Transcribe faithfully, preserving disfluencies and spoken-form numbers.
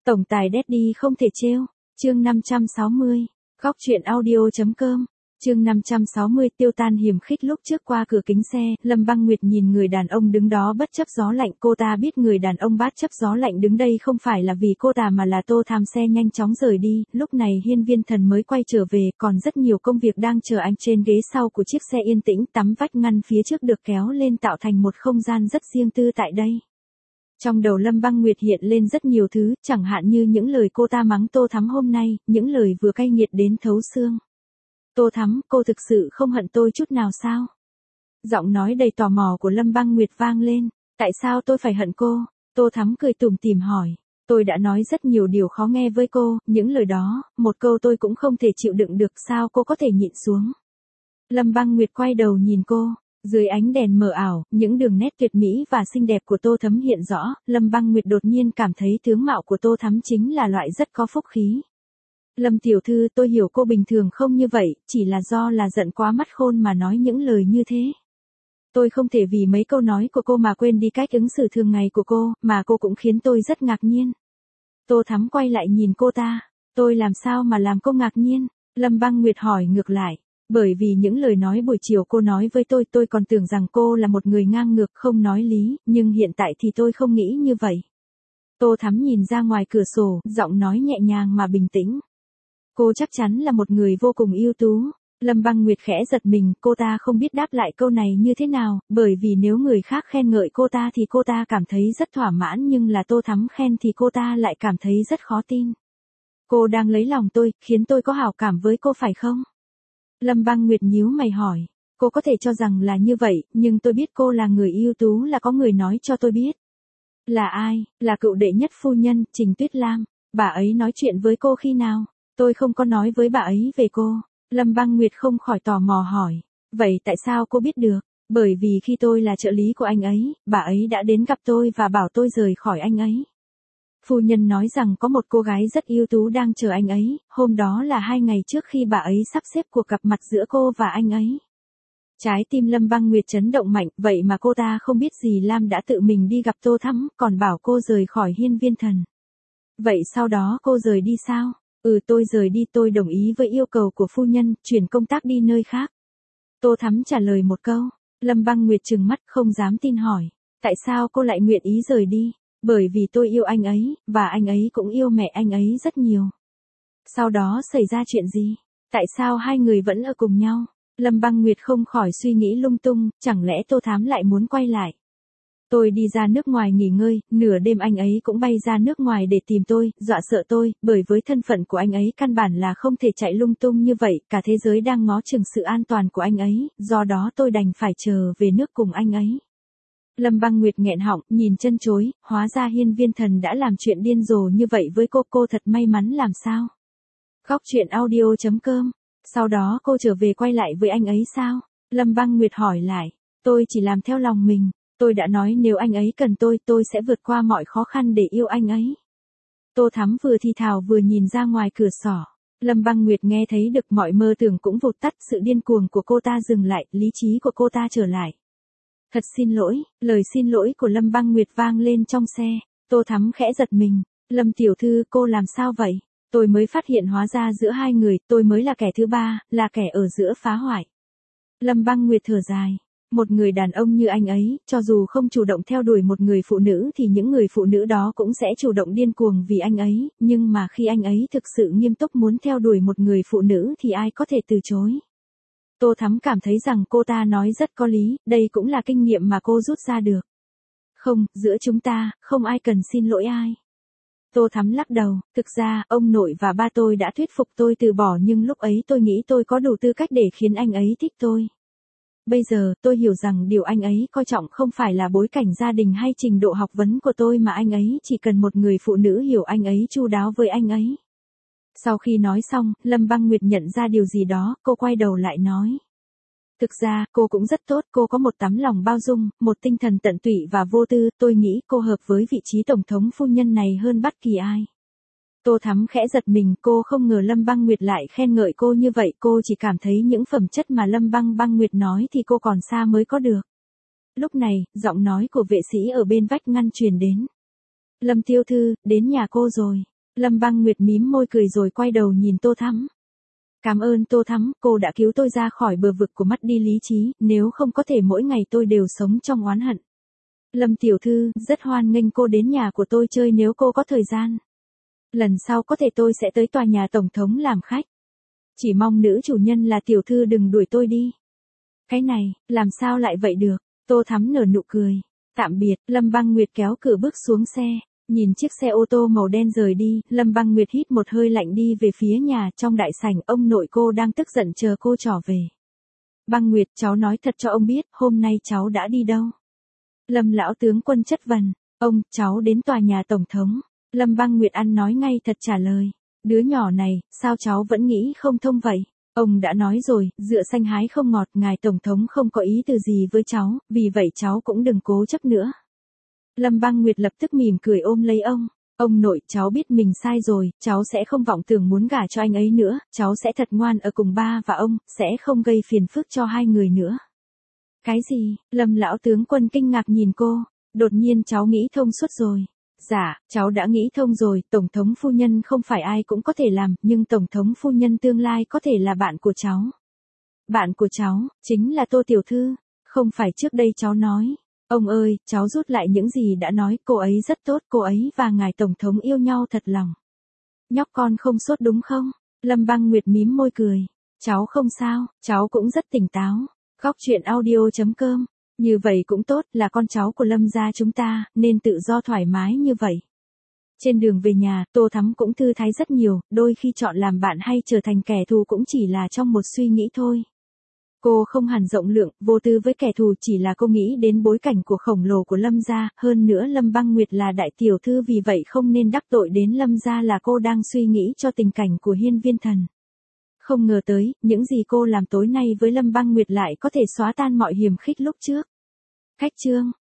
Tổng tài Daddy không thể trêu. Chương năm trăm sáu mươi. Góc truyện audio.com. Chương năm trăm sáu mươi tiêu tan hiểm khích. Lúc trước qua cửa kính xe, Lâm Băng Nguyệt nhìn người đàn ông đứng đó bất chấp gió lạnh. Cô ta biết người đàn ông bất chấp gió lạnh đứng đây không phải là vì cô ta mà là Tô Thám. Xe nhanh chóng rời đi. Lúc này Hiên Viên Thần mới quay trở về, còn rất nhiều công việc đang chờ anh trên ghế sau của chiếc xe yên tĩnh. Tấm vách ngăn phía trước được kéo lên tạo thành một không gian rất riêng tư tại đây. Trong đầu Lâm Băng Nguyệt hiện lên rất nhiều thứ, chẳng hạn như những lời cô ta mắng Tô Thắm hôm nay, những lời vừa cay nghiệt đến thấu xương. Tô Thắm, cô thực sự không hận tôi chút nào sao? Giọng nói đầy tò mò của Lâm Băng Nguyệt vang lên. Tại sao tôi phải hận cô? Tô Thắm cười tủm tỉm hỏi. Tôi đã nói rất nhiều điều khó nghe với cô, những lời đó, một câu tôi cũng không thể chịu đựng được, sao cô có thể nhịn xuống? Lâm Băng Nguyệt quay đầu nhìn cô. Dưới ánh đèn mờ ảo, những đường nét tuyệt mỹ và xinh đẹp của Tô Thắm hiện rõ, Lâm Băng Nguyệt đột nhiên cảm thấy tướng mạo của Tô Thắm chính là loại rất có phúc khí. Lâm tiểu thư, tôi hiểu cô bình thường không như vậy, chỉ là do là giận quá mắt khôn mà nói những lời như thế. Tôi không thể vì mấy câu nói của cô mà quên đi cách ứng xử thường ngày của cô, mà cô cũng khiến tôi rất ngạc nhiên. Tô Thắm quay lại nhìn cô ta. Tôi làm sao mà làm cô ngạc nhiên? Lâm Băng Nguyệt hỏi ngược lại. Bởi vì những lời nói buổi chiều cô nói với tôi, tôi còn tưởng rằng cô là một người ngang ngược không nói lý, nhưng hiện tại thì tôi không nghĩ như vậy. Tô Thắm nhìn ra ngoài cửa sổ, giọng nói nhẹ nhàng mà bình tĩnh. Cô chắc chắn là một người vô cùng ưu tú. Lâm Băng Nguyệt khẽ giật mình, cô ta không biết đáp lại câu này như thế nào, bởi vì nếu người khác khen ngợi cô ta thì cô ta cảm thấy rất thỏa mãn, nhưng là Tô Thắm khen thì cô ta lại cảm thấy rất khó tin. Cô đang lấy lòng tôi, khiến tôi có hảo cảm với cô phải không? Lâm Băng Nguyệt nhíu mày hỏi, cô có thể cho rằng là như vậy, nhưng tôi biết cô là người ưu tú, là có người nói cho tôi biết. Là ai? Là cựu đệ nhất phu nhân, Trình Tuyết Lam. Bà ấy nói chuyện với cô khi nào? Tôi không có nói với bà ấy về cô. Lâm Băng Nguyệt không khỏi tò mò hỏi, vậy tại sao cô biết được? Bởi vì khi tôi là trợ lý của anh ấy, bà ấy đã đến gặp tôi và bảo tôi rời khỏi anh ấy. Phu nhân nói rằng có một cô gái rất ưu tú đang chờ anh ấy, hôm đó là hai ngày trước khi bà ấy sắp xếp cuộc gặp mặt giữa cô và anh ấy. Trái tim Lâm Băng Nguyệt chấn động mạnh, vậy mà cô ta không biết gì Lam đã tự mình đi gặp Tô Thắm, còn bảo cô rời khỏi Hiên Viên Thần. Vậy sau đó cô rời đi sao? Ừ, tôi rời đi, tôi đồng ý với yêu cầu của phu nhân, chuyển công tác đi nơi khác. Tô Thắm trả lời một câu. Lâm Băng Nguyệt trừng mắt không dám tin hỏi, tại sao cô lại nguyện ý rời đi? Bởi vì tôi yêu anh ấy, và anh ấy cũng yêu mẹ anh ấy rất nhiều. Sau đó xảy ra chuyện gì? Tại sao hai người vẫn ở cùng nhau? Lâm Băng Nguyệt không khỏi suy nghĩ lung tung, chẳng lẽ Tô Thám lại muốn quay lại? Tôi đi ra nước ngoài nghỉ ngơi, nửa đêm anh ấy cũng bay ra nước ngoài để tìm tôi, dọa sợ tôi, bởi với thân phận của anh ấy căn bản là không thể chạy lung tung như vậy, cả thế giới đang ngó chừng sự an toàn của anh ấy, do đó tôi đành phải chờ về nước cùng anh ấy. Lâm Băng Nguyệt nghẹn họng, nhìn chân chối, hóa ra Hiên Viên Thần đã làm chuyện điên rồ như vậy với cô, cô thật may mắn làm sao? Góc truyện audio.com. Sau đó cô trở về quay lại với anh ấy sao? Lâm Băng Nguyệt hỏi lại, tôi chỉ làm theo lòng mình, tôi đã nói nếu anh ấy cần tôi, tôi sẽ vượt qua mọi khó khăn để yêu anh ấy. Tô Thắm vừa thì thào vừa nhìn ra ngoài cửa sổ. Lâm Băng Nguyệt nghe thấy được mọi mơ tưởng cũng vụt tắt, sự điên cuồng của cô ta dừng lại, lý trí của cô ta trở lại. Thật xin lỗi, lời xin lỗi của Lâm Băng Nguyệt vang lên trong xe. Tô Thắm khẽ giật mình. Lâm tiểu thư, cô làm sao vậy? Tôi mới phát hiện hóa ra giữa hai người, tôi mới là kẻ thứ ba, là kẻ ở giữa phá hoại. Lâm Băng Nguyệt thở dài. Một người đàn ông như anh ấy, cho dù không chủ động theo đuổi một người phụ nữ thì những người phụ nữ đó cũng sẽ chủ động điên cuồng vì anh ấy, nhưng mà khi anh ấy thực sự nghiêm túc muốn theo đuổi một người phụ nữ thì ai có thể từ chối? Tô Thắm cảm thấy rằng cô ta nói rất có lý, đây cũng là kinh nghiệm mà cô rút ra được. Không, giữa chúng ta, không ai cần xin lỗi ai. Tô Thắm lắc đầu, thực ra, ông nội và ba tôi đã thuyết phục tôi từ bỏ, nhưng lúc ấy tôi nghĩ tôi có đủ tư cách để khiến anh ấy thích tôi. Bây giờ, tôi hiểu rằng điều anh ấy coi trọng không phải là bối cảnh gia đình hay trình độ học vấn của tôi, mà anh ấy chỉ cần một người phụ nữ hiểu anh ấy, chu đáo với anh ấy. Sau khi nói xong, Lâm Băng Nguyệt nhận ra điều gì đó, cô quay đầu lại nói. Thực ra, cô cũng rất tốt, cô có một tấm lòng bao dung, một tinh thần tận tụy và vô tư, tôi nghĩ cô hợp với vị trí tổng thống phu nhân này hơn bất kỳ ai. Tô Thắm khẽ giật mình, cô không ngờ Lâm Băng Nguyệt lại khen ngợi cô như vậy, cô chỉ cảm thấy những phẩm chất mà Lâm Băng Băng Nguyệt nói thì cô còn xa mới có được. Lúc này, giọng nói của vệ sĩ ở bên vách ngăn truyền đến. Lâm tiểu thư, đến nhà cô rồi. Lâm Băng Nguyệt mím môi cười rồi quay đầu nhìn Tô Thắm. Cảm ơn Tô Thắm, cô đã cứu tôi ra khỏi bờ vực của mất đi lý trí, nếu không có thể mỗi ngày tôi đều sống trong oán hận. Lâm tiểu thư, rất hoan nghênh cô đến nhà của tôi chơi nếu cô có thời gian. Lần sau có thể tôi sẽ tới tòa nhà tổng thống làm khách. Chỉ mong nữ chủ nhân là tiểu thư đừng đuổi tôi đi. Cái này, làm sao lại vậy được? Tô Thắm nở nụ cười. Tạm biệt, Lâm Băng Nguyệt kéo cửa bước xuống xe. Nhìn chiếc xe ô tô màu đen rời đi, Lâm Băng Nguyệt hít một hơi lạnh đi về phía nhà. Trong đại sảnh, ông nội cô đang tức giận chờ cô trở về. Băng Nguyệt, cháu nói thật cho ông biết, hôm nay cháu đã đi đâu? Lâm lão tướng quân chất vấn. Ông, cháu đến tòa nhà tổng thống. Lâm Băng Nguyệt ăn nói ngay thật trả lời. Đứa nhỏ này, sao cháu vẫn nghĩ không thông vậy? Ông đã nói rồi, dựa xanh hái không ngọt, ngài tổng thống không có ý từ gì với cháu, vì vậy cháu cũng đừng cố chấp nữa. Lâm Băng Nguyệt lập tức mỉm cười ôm lấy ông. Ông nội, cháu biết mình sai rồi, cháu sẽ không vọng tưởng muốn gả cho anh ấy nữa, cháu sẽ thật ngoan ở cùng ba và ông, sẽ không gây phiền phức cho hai người nữa. Cái gì? Lâm lão tướng quân kinh ngạc nhìn cô. Đột nhiên cháu nghĩ thông suốt rồi. Dạ, cháu đã nghĩ thông rồi, tổng thống phu nhân không phải ai cũng có thể làm, nhưng tổng thống phu nhân tương lai có thể là bạn của cháu. Bạn của cháu, chính là Tô tiểu thư, không phải trước đây cháu nói. Ông ơi, cháu rút lại những gì đã nói, cô ấy rất tốt, cô ấy và ngài tổng thống yêu nhau thật lòng. Nhóc con không sốt đúng không? Lâm Băng Nguyệt mím môi cười. Cháu không sao, cháu cũng rất tỉnh táo. Góc truyện audio chấm com. Như vậy cũng tốt, là con cháu của Lâm gia chúng ta, nên tự do thoải mái như vậy. Trên đường về nhà, Tô Thắm cũng thư thái rất nhiều, đôi khi chọn làm bạn hay trở thành kẻ thù cũng chỉ là trong một suy nghĩ thôi. Cô không hẳn rộng lượng, vô tư với kẻ thù, chỉ là cô nghĩ đến bối cảnh của khổng lồ của Lâm gia, hơn nữa Lâm Băng Nguyệt là đại tiểu thư, vì vậy không nên đắc tội đến Lâm gia, là cô đang suy nghĩ cho tình cảnh của Hiên Viên Thần. Không ngờ tới, những gì cô làm tối nay với Lâm Băng Nguyệt lại có thể xóa tan mọi hiềm khích lúc trước. Khách chương